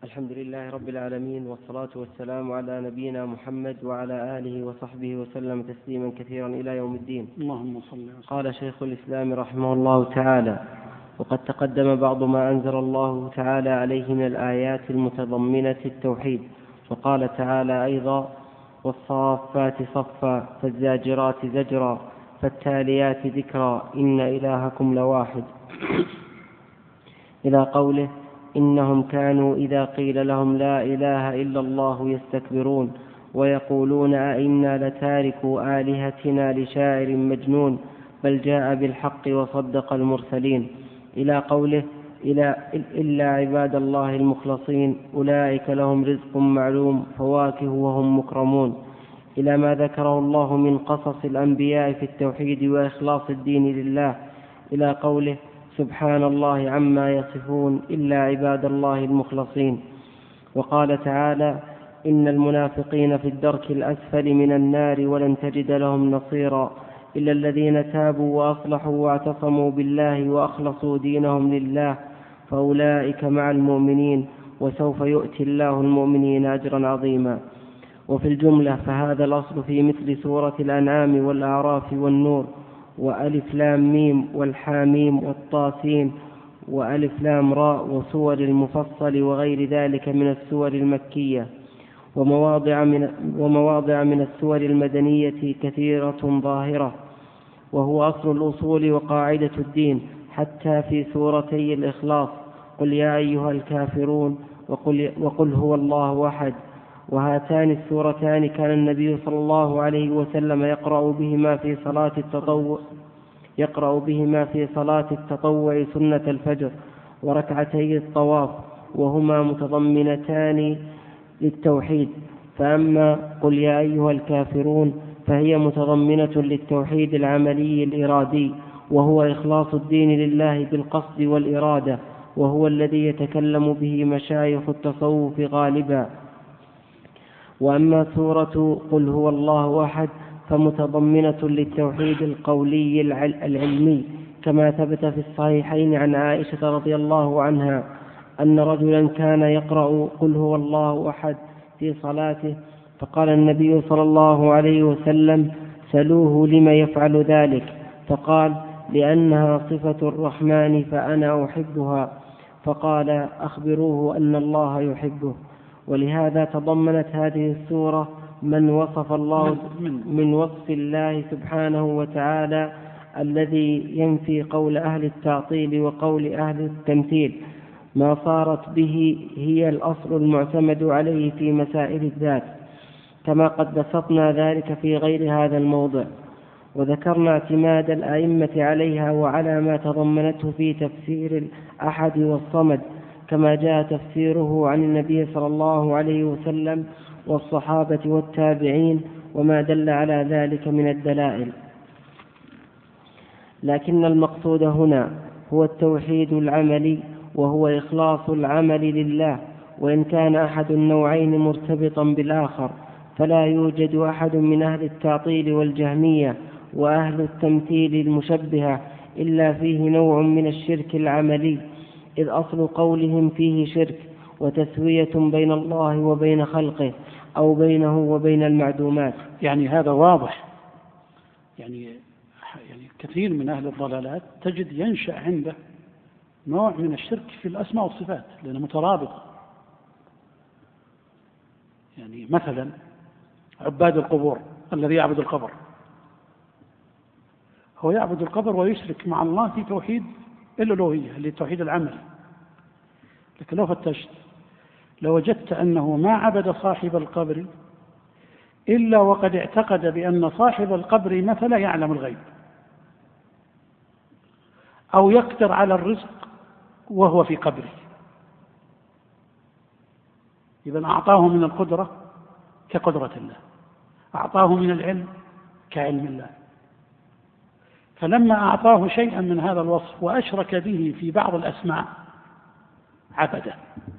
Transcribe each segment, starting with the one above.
الحمد لله رب العالمين، والصلاة والسلام على نبينا محمد وعلى آله وصحبه وسلم تسليما كثيرا إلى يوم الدين. اللهم صل وسلم. قال شيخ الإسلام رحمه الله تعالى: وقد تقدم بعض ما أنزل الله تعالى عليه من الآيات المتضمنة التوحيد، وقال تعالى أيضا: والصافات صفا فالزاجرات زجرا فالتاليات ذكرا إن إلهكم لواحد، إلى قوله: إنهم كانوا إذا قيل لهم لا إله إلا الله يستكبرون ويقولون أئنا لتاركوا آلهتنا لشاعر مجنون بل جاء بالحق وصدق المرسلين، إلى قوله: إلا عباد الله المخلصين أولئك لهم رزق معلوم فواكه وهم مكرمون، إلى ما ذكره الله من قصص الأنبياء في التوحيد وإخلاص الدين لله، إلى قوله: سبحان الله عما يصفون إلا عباد الله المخلصين. وقال تعالى: إن المنافقين في الدرك الأسفل من النار ولن تجد لهم نصيرا إلا الذين تابوا وأصلحوا واعتصموا بالله وأخلصوا دينهم لله فأولئك مع المؤمنين وسوف يؤتي الله المؤمنين أجرا عظيما. وفي الجملة فهذا الأصل في مثل سورة الأنعام والأعراف والنور وألف لام ميم والحاميم والطاسين وألف لام راء وسور المفصل وغير ذلك من السور المكية، ومواضع من السور المدنية كثيرة ظاهرة، وهو أصل الأصول وقاعدة الدين، حتى في سورتي الإخلاص: قل يا أيها الكافرون وقل هو الله أحد. وهاتان السورتان كان النبي صلى الله عليه وسلم يقرأ بهما في صلاة التطوع سنة الفجر وركعتي الطواف، وهما متضمنتان للتوحيد. فأما قل يا أيها الكافرون فهي متضمنة للتوحيد العملي الإرادي، وهو إخلاص الدين لله بالقصد والإرادة، وهو الذي يتكلم به مشايخ التصوف غالبا. وأما سورة قل هو الله أحد فمتضمنة للتوحيد القولي العلمي، كما ثبت في الصحيحين عن عائشة رضي الله عنها أن رجلا كان يقرأ قل هو الله أحد في صلاته، فقال النبي صلى الله عليه وسلم: سلوه لم يفعل ذلك، فقال: لأنها صفة الرحمن فأنا أحبها، فقال: أخبروه أن الله يحبه. ولهذا تضمنت هذه السورة من وصف الله سبحانه وتعالى الذي ينفي قول أهل التعطيل وقول أهل التمثيل، ما صارت به هي الأصل المعتمد عليه في مسائل الذات، كما قد بسطنا ذلك في غير هذا الموضع، وذكرنا اعتماد الأئمة عليها وعلى ما تضمنته في تفسير الأحد والصمد، كما جاء تفسيره عن النبي صلى الله عليه وسلم والصحابة والتابعين وما دل على ذلك من الدلائل. لكن المقصود هنا هو التوحيد العملي، وهو إخلاص العمل لله، وإن كان أحد النوعين مرتبطا بالآخر فلا يوجد أحد من أهل التعطيل والجهمية وأهل التمثيل المشبهة إلا فيه نوع من الشرك العملي، إذ أصل قولهم فيه شرك وتسوية بين الله وبين خلقه أو بينه وبين المعدومات. يعني هذا واضح، يعني كثير من أهل الضلالات تجد ينشأ عنده نوع من الشرك في الأسماء والصفات لأنه مترابطة. يعني مثلا عباد القبور، الذي يعبد القبر هو يعبد القبر ويشرك مع الله في توحيد الألوهية اللي توحيد العمل. لكن لو فتشت لو وجدت أنه ما عبد صاحب القبر إلا وقد اعتقد بأن صاحب القبر مثلا يعلم الغيب أو يقدر على الرزق وهو في قبره، إذن أعطاه من القدرة كقدرة الله، أعطاه من العلم كعلم الله، فلما أعطاه شيئا من هذا الوصف وأشرك به في بعض الأسماء عبده،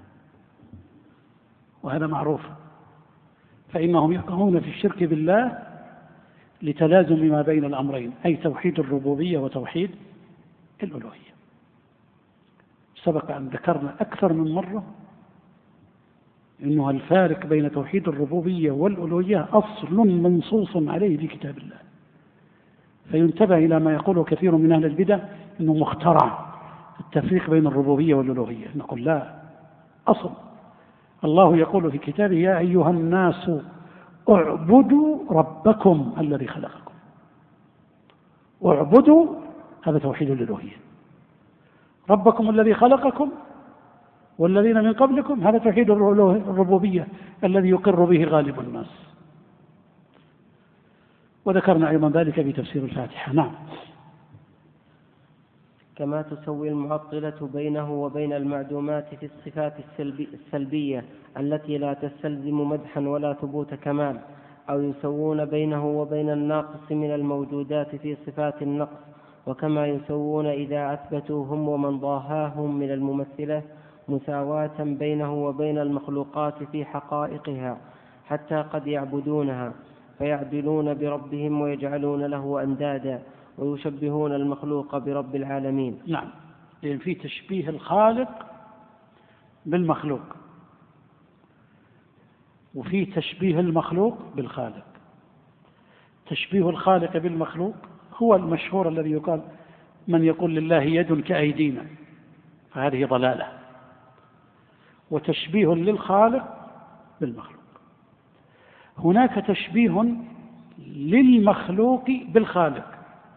وهذا معروف. فإنهم يقعون في الشرك بالله لتلازم ما بين الأمرين، أي توحيد الربوبية وتوحيد الألوهية. سبق أن ذكرنا أكثر من مرة إنه الفارق بين توحيد الربوبية والألوهية أصل منصوص عليه في كتاب الله، فينتبه إلى ما يقوله كثير من أهل البدع إنه مخترع التفريق بين الربوبية والألوهية. نقول لا، أصل الله يقول في كتابه: يا أيها الناس اعبدوا ربكم الذي خلقكم. اعبدوا، هذا توحيد الألوهية. ربكم الذي خلقكم والذين من قبلكم، هذا توحيد الربوبية الذي يقر به غالب الناس. وذكرنا أيضا ذلك في تفسير الفاتحة. نعم. كما تسوي المعطلة بينه وبين المعدومات في الصفات السلبية التي لا تستلزم مدحا ولا ثبوت كمال، أو يسوون بينه وبين الناقص من الموجودات في صفات النقص، وكما يسوون إذا أثبتوا هم ومن ضاهاهم من الممثلة مساواة بينه وبين المخلوقات في حقائقها، حتى قد يعبدونها فيعدلون بربهم ويجعلون له أندادا ويشبهون المخلوق برب العالمين. نعم، لأن في تشبيه الخالق بالمخلوق، وفي تشبيه المخلوق بالخالق. تشبيه الخالق بالمخلوق هو المشهور الذي يقال: من يقول لله يد كأيدينا، فهذه ضلالة. وتشبيه للخالق بالمخلوق. هناك تشبيه للمخلوق بالخالق،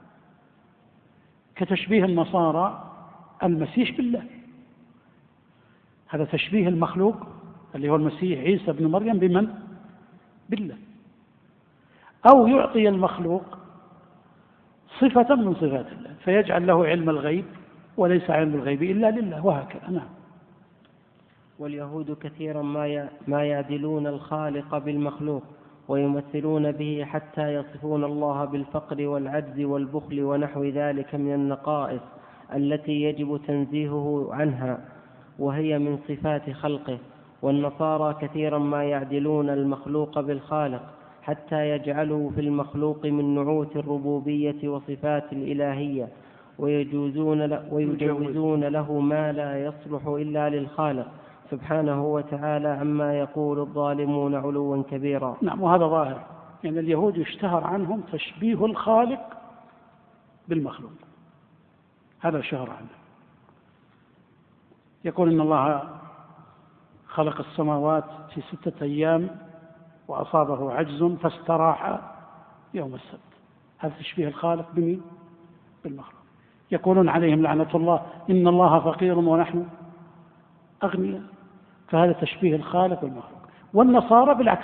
كتشبيه النصارى المسيح بالله، هذا تشبيه المخلوق اللي هو المسيح عيسى بن مريم بمن؟ بالله. أو يعطي المخلوق صفة من صفات الله فيجعل له علم الغيب وليس علم الغيب إلا لله، وهكذا. نعم. واليهود كثيرا ما يعدلون الخالق بالمخلوق ويمثلون به، حتى يصفون الله بالفقر والعجز والبخل ونحو ذلك من النقائص التي يجب تنزيهه عنها، وهي من صفات خلقه. والنصارى كثيرا ما يعدلون المخلوق بالخالق، حتى يجعلوا في المخلوق من نعوت الربوبية وصفات الإلهية، ويجوزون له ما لا يصلح إلا للخالق سبحانه وتعالى عما يقول الظالمون علوا كبيرا. نعم، وهذا ظاهر. يعني اليهود يشتهر عنهم تشبيه الخالق بالمخلوق، هذا شهر عنه. يقول إن الله خلق السماوات في 6 أيام وأصابه عجز فاستراح يوم السبت، هذا تشبيه الخالق بمين؟ بالمخلوق. يقولون عليهم لعنة الله: إن الله فقير ونحن أغنياء، فهذا تشبيه الخالق بالمخلوق. والنصارى بالعكس،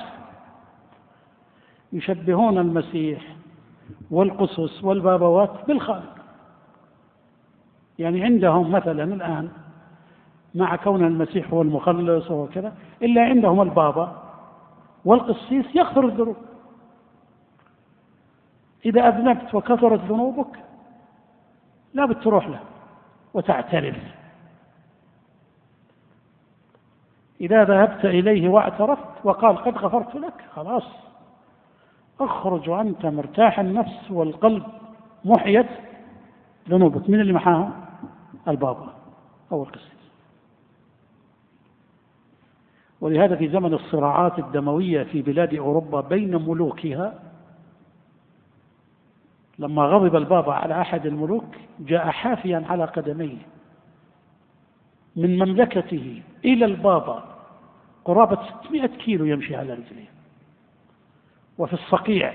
يشبهون المسيح والقسس والبابوات بالخالق. يعني عندهم مثلا الآن، مع كون المسيح هو المخلص وكذا، إلا عندهم البابا والقسيس يغفر الذنوب. إذا أذنبت وكثرت ذنوبك لا بد تروح له وتعترف. إذا ذهبت إليه واعترفت وقال قد غفرت لك، خلاص اخرج وأنت مرتاح النفس والقلب محيت ذنوبك. من اللي محاها؟ البابا أو القسيس. ولهذا في زمن الصراعات الدموية في بلاد أوروبا بين ملوكها، لما غضب البابا على أحد الملوك جاء حافيا على قدميه من مملكته إلى البابا قرابة 600 كيلو يمشي على رجليه، وفي الصقيع،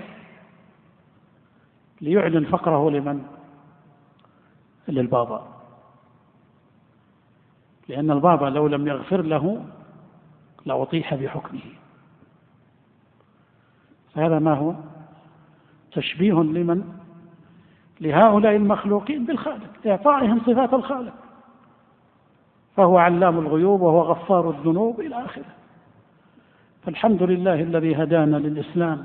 ليعلن فقره لمن؟ للبابا. لأن البابا لو لم يغفر له لأطيح بحكمه. فهذا ما هو؟ تشبيه لمن؟ لهؤلاء المخلوقين بالخالق، إعطائهم صفات الخالق، فهو علام الغيوب وهو غفار الذنوب إلى آخره. فالحمد لله الذي هدانا للإسلام،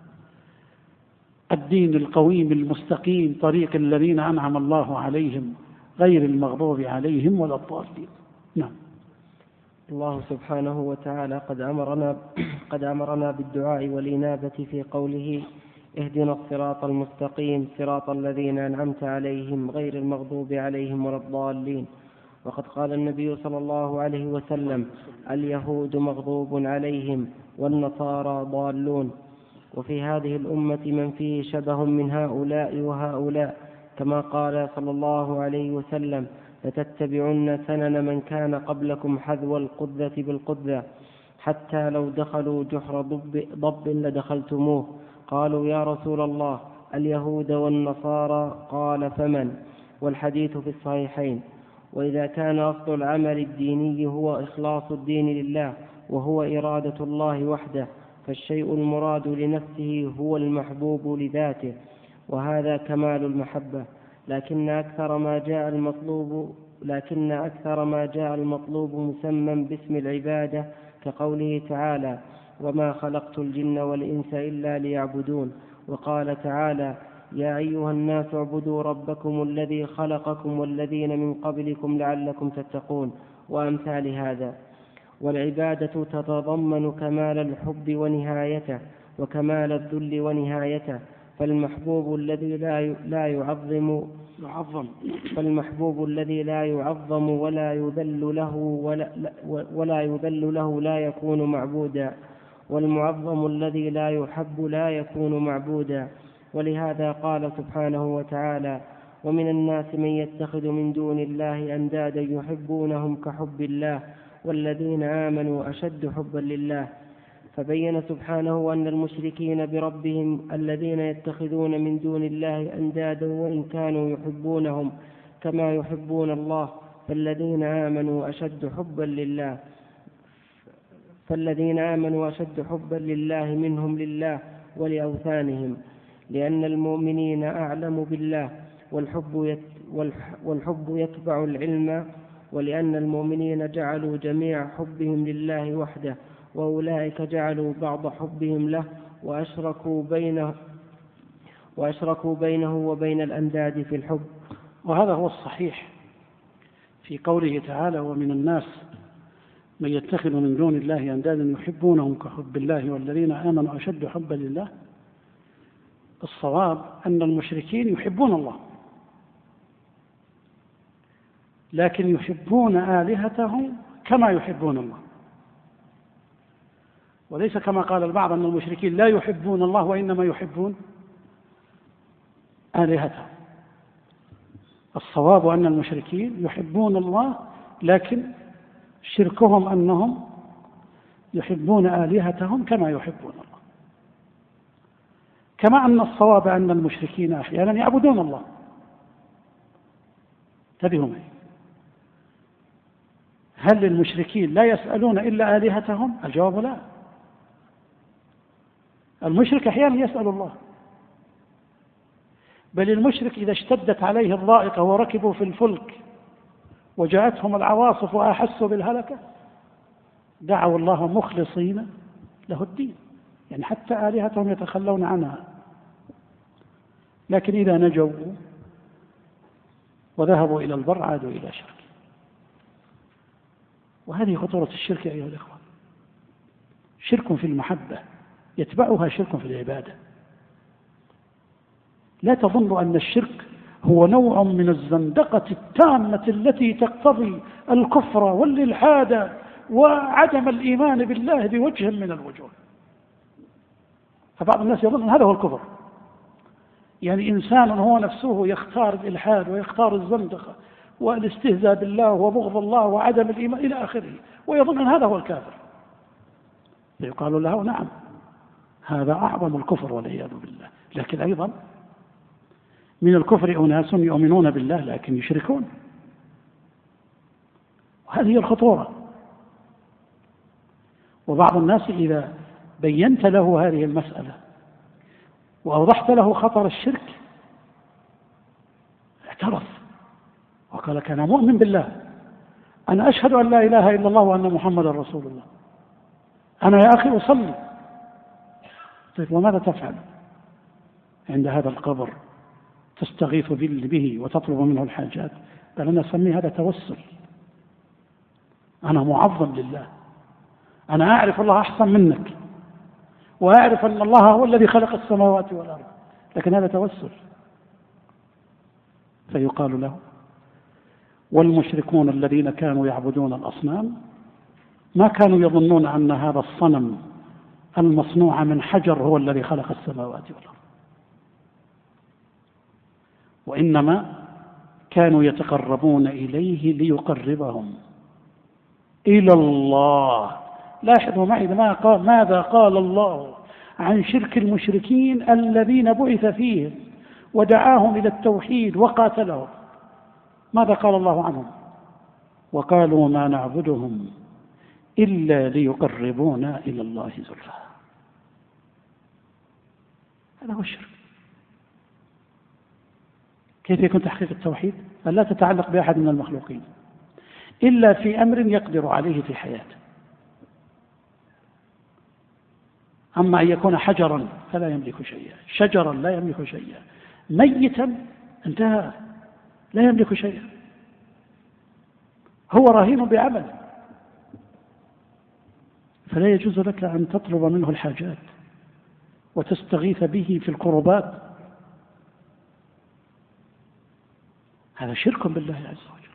الدين القويم المستقيم، طريق الذين أنعم الله عليهم غير المغضوب عليهم ولا الضالين. نعم. الله سبحانه وتعالى قد أمرنا بالدعاء والإنابة في قوله: اهدنا الصراط المستقيم صراط الذين أنعمت عليهم غير المغضوب عليهم ولا الضالين. وقد قال النبي صلى الله عليه وسلم: اليهود مغضوب عليهم والنصارى ضالون. وفي هذه الأمة من فيه شبه من هؤلاء وهؤلاء، كما قال صلى الله عليه وسلم: لتتبعن سنن من كان قبلكم حذو القذة بالقذة، حتى لو دخلوا جحر ضب لدخلتموه. قالوا: يا رسول الله، اليهود والنصارى؟ قال: فمن؟ والحديث في الصحيحين. وإذا كان أصل العمل الديني هو إخلاص الدين لله وهو إرادة الله وحده، فالشيء المراد لنفسه هو المحبوب لذاته، وهذا كمال المحبة. لكن أكثر ما جاء المطلوب مسمى باسم العبادة، كقوله تعالى: وما خلقت الجن والإنس إلا ليعبدون. وقال تعالى: يا أيها الناس اعبدوا ربكم الذي خلقكم والذين من قبلكم لعلكم تتقون، وأمثال هذا. والعبادة تتضمن كمال الحب ونهايته، وكمال الذل ونهايته. فالمحبوب الذي لا يعظم ولا يذل له لا يكون معبودا، والمعظم الذي لا يحب لا يكون معبودا. ولهذا قال سبحانه وتعالى: ومن الناس من يتخذ من دون الله أندادا يحبونهم كحب الله والذين آمنوا أشد حبا لله. فبين سبحانه أن المشركين بربهم الذين يتخذون من دون الله أندادا وإن كانوا يحبونهم كما يحبون الله، فالذين آمنوا أشد حبا لله منهم لله ولأوثانهم، لأن المؤمنين أعلم بالله، والحب يتبع العلم، ولأن المؤمنين جعلوا جميع حبهم لله وحده، وأولئك جعلوا بعض حبهم له وأشركوا بينه وبين الأنداد في الحب. وهذا هو الصحيح في قوله تعالى: ومن الناس من يتخذ من دون الله أندادا يحبونهم كحب الله والذين آمنوا أشد حبا لله. الصواب أن المشركين يحبون الله، لكن يحبون آلهتهم كما يحبون الله، وليس كما قال البعض أن المشركين لا يحبون الله وإنما يحبون آلهتهم. الصواب أن المشركين يحبون الله، لكن شركهم أنهم يحبون آلهتهم كما يحبون الله. كما أن الصواب أن المشركين أحيانا يعبدون الله. انتبهوا معي، هل المشركين لا يسألون إلا آلهتهم؟ الجواب لا. المشرك أحيانا يسأل الله، بل المشرك إذا اشتدت عليه الضائقة وركبوا في الفلك وجاءتهم العواصف وأحسوا بالهلكة دعوا الله مخلصين له الدين، يعني حتى آلهتهم يتخلون عنها. لكن إذا نجوا وذهبوا إلى البر عادوا إلى شرك. وهذه خطورة الشرك أيها الإخوة، شرك في المحبة يتبعها شرك في العبادة. لا تظن أن الشرك هو نوع من الزندقة التامة التي تقتضي الكفر والإلحاد وعدم الإيمان بالله بوجه من الوجوه. فبعض الناس يظن أن هذا هو الكفر، يعني إنسان هو نفسه يختار الإلحاد ويختار الزندقة والاستهزاء بالله وبغض الله وعدم الإيمان إلى آخره، ويظن أن هذا هو الكافر. فيقال له: نعم، هذا أعظم الكفر والعياذ بالله. لكن أيضا من الكفر أناس يؤمنون بالله لكن يشركون، وهذه هي الخطورة. وبعض الناس إذا بينت له هذه المسألة وأوضحت له خطر الشرك اعترف وقال: كان مؤمن بالله، أنا أشهد أن لا إله إلا الله وأن محمد رسول الله، أنا يا أخي أصلي. طيب وماذا تفعل عند هذا القبر؟ تستغيث به وتطلب منه الحاجات؟ قال: أنا أسميه هذا توسل، أنا معظم لله، أنا أعرف الله أحسن منك وأعرف أن الله هو الذي خلق السماوات والأرض، لكن هذا توسل. فيقال له: والمشركون الذين كانوا يعبدون الأصنام ما كانوا يظنون أن هذا الصنم المصنوع من حجر هو الذي خلق السماوات والأرض، وإنما كانوا يتقربون إليه ليقربهم إلى الله. لاحظوا معي ماذا قال الله عن شرك المشركين الذين بعث فيهم ودعاهم إلى التوحيد وقاتلهم. ماذا قال الله عنهم؟ وقالوا ما نعبدهم إلا ليقربونا إلى الله زلفى. هذا هو الشرك. كيف يكون تحقيق التوحيد؟ أن لا تتعلق بأحد من المخلوقين إلا في أمر يقدر عليه في حياته. أما أن يكون حجرا فلا يملك شيئا، شجرا لا يملك شيئا، ميتا انتهى لا يملك شيئا، هو رهين بعمل. فلا يجوز لك أن تطلب منه الحاجات وتستغيث به في القربات. هذا شرك بالله عز وجل.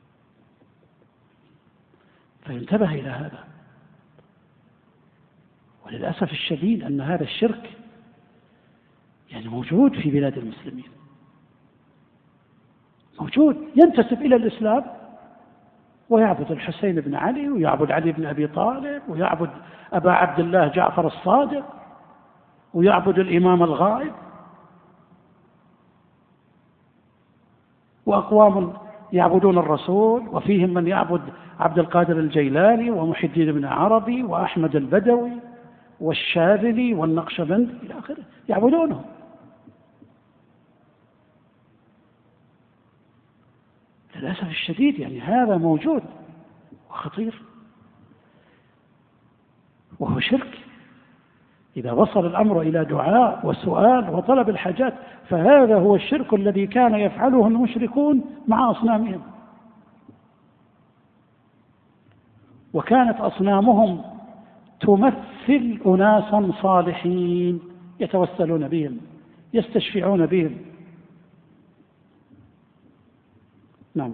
فينتبه إلى هذا. وللأسف الشديد أن هذا الشرك موجود في بلاد المسلمين، موجود، ينتسب إلى الإسلام ويعبد الحسين بن علي ويعبد علي بن أبي طالب ويعبد أبا عبد الله جعفر الصادق ويعبد الإمام الغائب، وأقوام يعبدون الرسول، وفيهم من يعبد عبد القادر الجيلاني ومحي الدين بن عربي وأحمد البدوي والشاذلي والنقشبندي إلى آخره، يعبدونهم. للأسف الشديد هذا موجود وخطير وهو شرك. إذا وصل الأمر إلى دعاء وسؤال وطلب الحاجات فهذا هو الشرك الذي كان يفعله المشركون مع أصنامهم. وكانت أصنامهم تمثل أناسا صالحين يتوسلون بهم، يستشفعون بهم. نعم.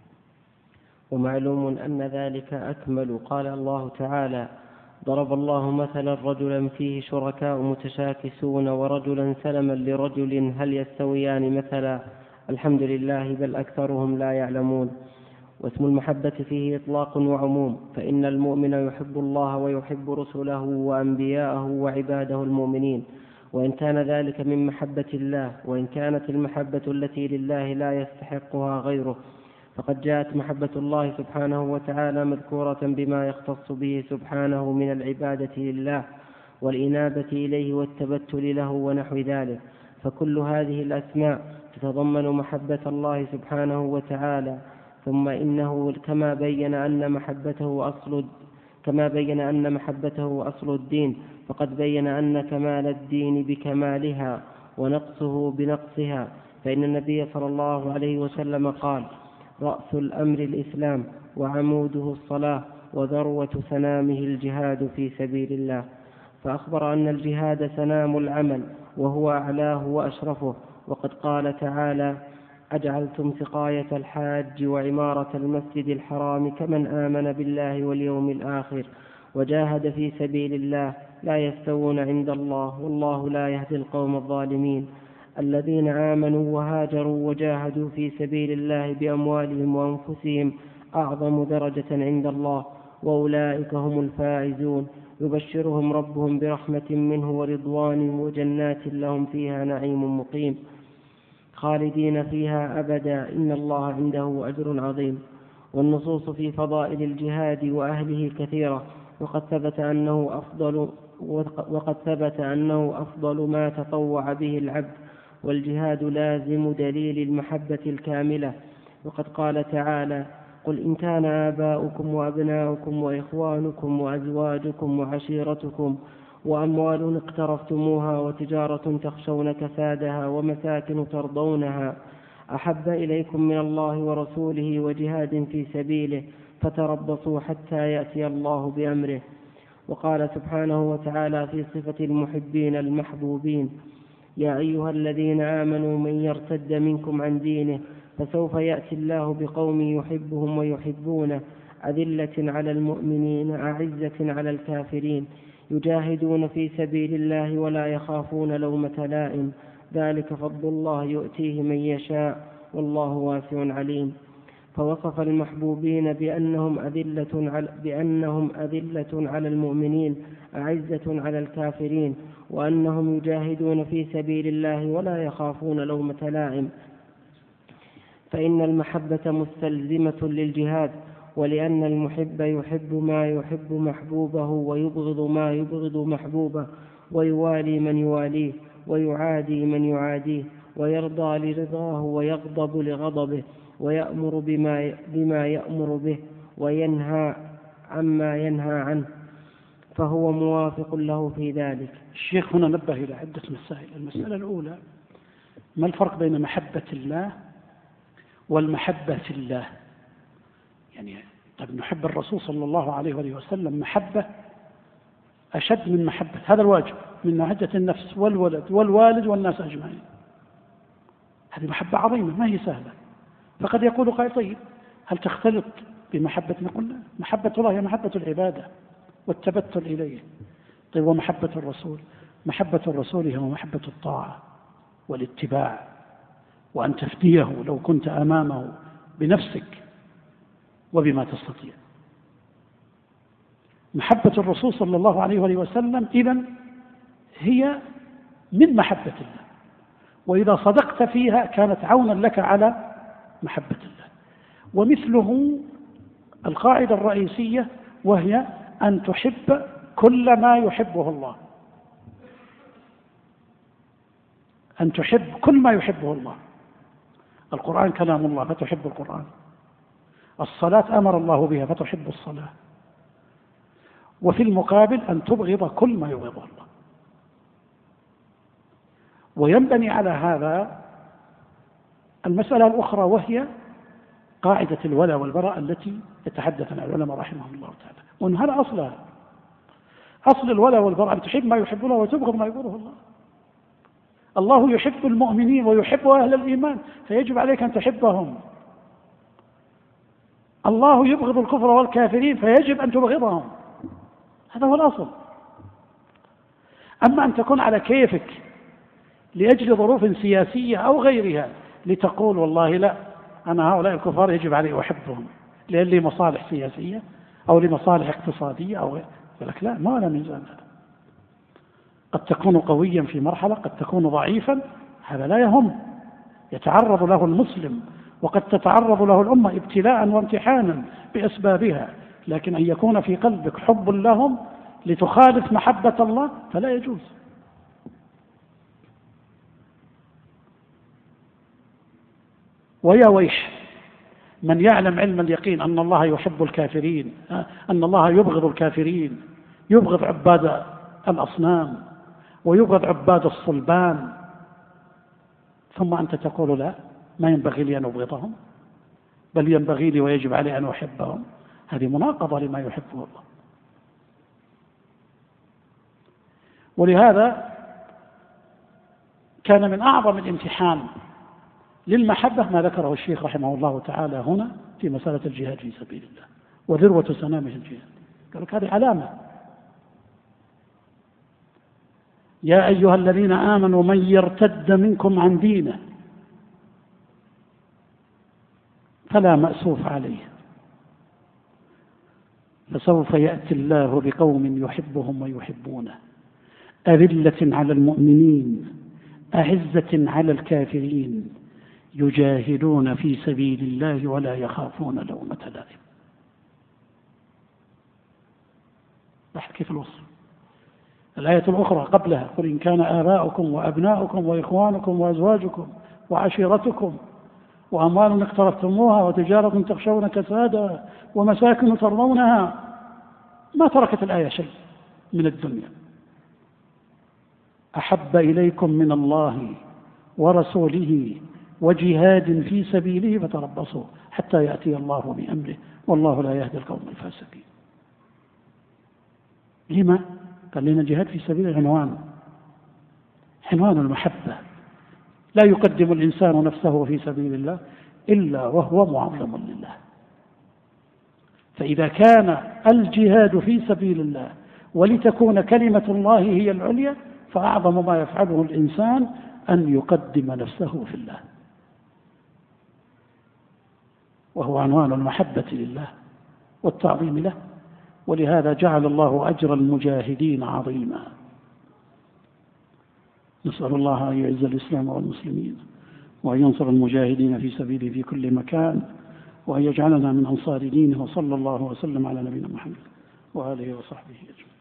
ومعلوم أن ذلك أكمل. قال الله تعالى: ضرب الله مثلا رجلا فيه شركاء متشاكسون ورجلا سلما لرجل هل يستويان مثلا الحمد لله بل أكثرهم لا يعلمون. واسم المحبة فيه إطلاق وعموم، فإن المؤمن يحب الله ويحب رسله وأنبياءه وعباده المؤمنين، وإن كان ذلك من محبة الله، وإن كانت المحبة التي لله لا يستحقها غيره، فقد جاءت محبة الله سبحانه وتعالى مذكورة بما يختص به سبحانه من العبادة لله والإنابة إليه والتبتل له ونحو ذلك. فكل هذه الأسماء تتضمن محبة الله سبحانه وتعالى. ثم إنه كما بين أن محبته أصل الدين، فقد بين أن كمال الدين بكمالها ونقصه بنقصها. فإن النبي صلى الله عليه وسلم قال: رأس الأمر الإسلام وعموده الصلاة وذروة سنامه الجهاد في سبيل الله. فأخبر أن الجهاد سنام العمل وهو أعلاه وأشرفه. وقد قال تعالى: أجعلتم سقاية الحاج وعمارة المسجد الحرام كمن آمن بالله واليوم الآخر وجاهد في سبيل الله لا يستوون عند الله والله لا يهدي القوم الظالمين. الذين آمنوا وهاجروا وجاهدوا في سبيل الله بأموالهم وأنفسهم أعظم درجة عند الله وأولئك هم الفائزون. يبشرهم ربهم برحمة منه ورضوان وجنات لهم فيها نعيم مقيم خالدين فيها أبدا إن الله عنده أجر عظيم. والنصوص في فضائل الجهاد وأهله كثيرة، وقد ثبت أنه أفضل ما تطوع به العبد، والجهاد لازم دليل المحبة الكاملة. وقد قال تعالى: قل إن كان آباؤكم وأبناؤكم وإخوانكم وأزواجكم وعشيرتكم وأموال اقترفتموها وتجارة تخشون كسادها ومساكن ترضونها أحب إليكم من الله ورسوله وجهاد في سبيله فتربصوا حتى يأتي الله بأمره. وقال سبحانه وتعالى في صفة المحبين المحبوبين: يا أيها الذين آمنوا من يرتد منكم عن دينه فسوف يأتي الله بقوم يحبهم ويحبونه أذلة على المؤمنين أعزة على الكافرين يجاهدون في سبيل الله ولا يخافون لومة لائم ذلك فضل الله يؤتيه من يشاء والله واسع عليم. فوصف المحبوبين بأنهم أذلة على المؤمنين أعزة على الكافرين وأنهم يجاهدون في سبيل الله ولا يخافون لومة لائم، فإن المحبة مستلزمة للجهاد، ولأن المحب يحب ما يحب محبوبه ويبغض ما يبغض محبوبه ويوالي من يواليه ويعادي من يعاديه ويرضى لرضاه ويغضب لغضبه ويأمر بما يأمر به وينهى عما ينهى عنه، فهو موافق له في ذلك. الشيخ هنا نبه إلى عدة مسائل. المسألة الأولى: ما الفرق بين محبة الله والمحبة في الله؟ يعني طيب نحب الرسول صلى الله عليه وسلم محبة أشد من محبة، هذا الواجب من ناحية النفس والولد والوالد والناس أجمعين، هذه محبة عظيمة ما هي سهلة. فقد يقول قائل: طيب هل تختلط بمحبة؟ نقول لا، محبة الله هي محبة العبادة والتبتل إليه. طيب ومحبة الرسول؟ محبة الرسول هي محبة الطاعة والاتباع، وأن تفديه لو كنت أمامه بنفسك وبما تستطيع. محبة الرسول صلى الله عليه وسلم إذن هي من محبة الله، وإذا صدقت فيها كانت عونا لك على محبة الله. ومثله القاعدة الرئيسية وهي أن تحب كل ما يحبه الله، أن تحب كل ما يحبه الله. القرآن كلام الله فتحب القرآن، الصلاة أمر الله بها فتحب الصلاة، وفي المقابل أن تبغض كل ما يبغضه الله. وينبني على هذا المسألة الأخرى وهي قاعدة الولاء والبراء التي يتحدث عنها العلماء رحمهم الله تعالى، وأن هذا أصلها، أصل الولاء والبراء أن تحب ما يحب الله وتبغض ما يبغضه الله. الله يحب المؤمنين ويحب أهل الإيمان فيجب عليك أن تحبهم. الله يبغض الكفر والكافرين فيجب أن تبغضهم، هذا هو الأصل. أما أن تكون على كيفك لأجل ظروف سياسية أو غيرها لتقول والله لا أنا هؤلاء الكفار يجب علي أحبهم لأن لي مصالح سياسية أو لمصالح اقتصادية أو لك لا، ما لا ميزان هذا. قد تكون قويا في مرحلة، قد تكون ضعيفا، هذا لا يهم، يتعرض له المسلم وقد تتعرض له الأمة ابتلاء وامتحانا بأسبابها، لكن أن يكون في قلبك حب لهم لتخالف محبة الله فلا يجوز. ويا ويح من يعلم علم اليقين أن الله يحب الكافرين، أن الله يبغض الكافرين، يبغض عباد الأصنام ويبغض عباد الصلبان، ثم أنت تقول لا ما ينبغي لي أن أبغضهم بل ينبغي لي ويجب علي أن أحبهم. هذه مناقضة لما يحبه الله. ولهذا كان من أعظم الامتحان للمحبة ما ذكره الشيخ رحمه الله تعالى هنا في مسألة الجهاد في سبيل الله وذروة سنامه الجهاد. قالوا هذه علامة: يا أيها الذين آمنوا من يرتد منكم عن دينه فلا مأسوف عليه فسوف يأتي الله بقوم يحبهم ويحبونه أذلة على المؤمنين أعزة على الكافرين يجاهدون في سبيل الله ولا يخافون لومة لائم. لاحظ كيف الوصف. الآية الأخرى قبلها: قل إن كان آباؤكم وأبناؤكم وإخوانكم وأزواجكم وعشيرتكم وأموال اقترفتموها وتجارة تخشون كسادها ومساكن ترضونها، ما تركت الآية شيء من الدنيا. أحب إليكم من الله ورسوله وجهاد في سبيله فتربصوا حتى يأتي الله بأمره والله لا يهدي القوم الفاسقين. لما؟ قال لنا الجهاد في سبيل عنوان المحبة. لا يقدم الإنسان نفسه في سبيل الله إلا وهو معظم لله. فإذا كان الجهاد في سبيل الله ولتكون كلمة الله هي العليا، فأعظم ما يفعله الإنسان أن يقدم نفسه في الله، وهو عنوان المحبة لله والتعظيم له. ولهذا جعل الله أجر المجاهدين عظيما. نسأل الله أن يعز الإسلام والمسلمين، وأن ينصر المجاهدين في سبيله في كل مكان، وأن يجعلنا من أنصار دينه. وصلى الله وسلم على نبينا محمد وآله وصحبه أجمعين.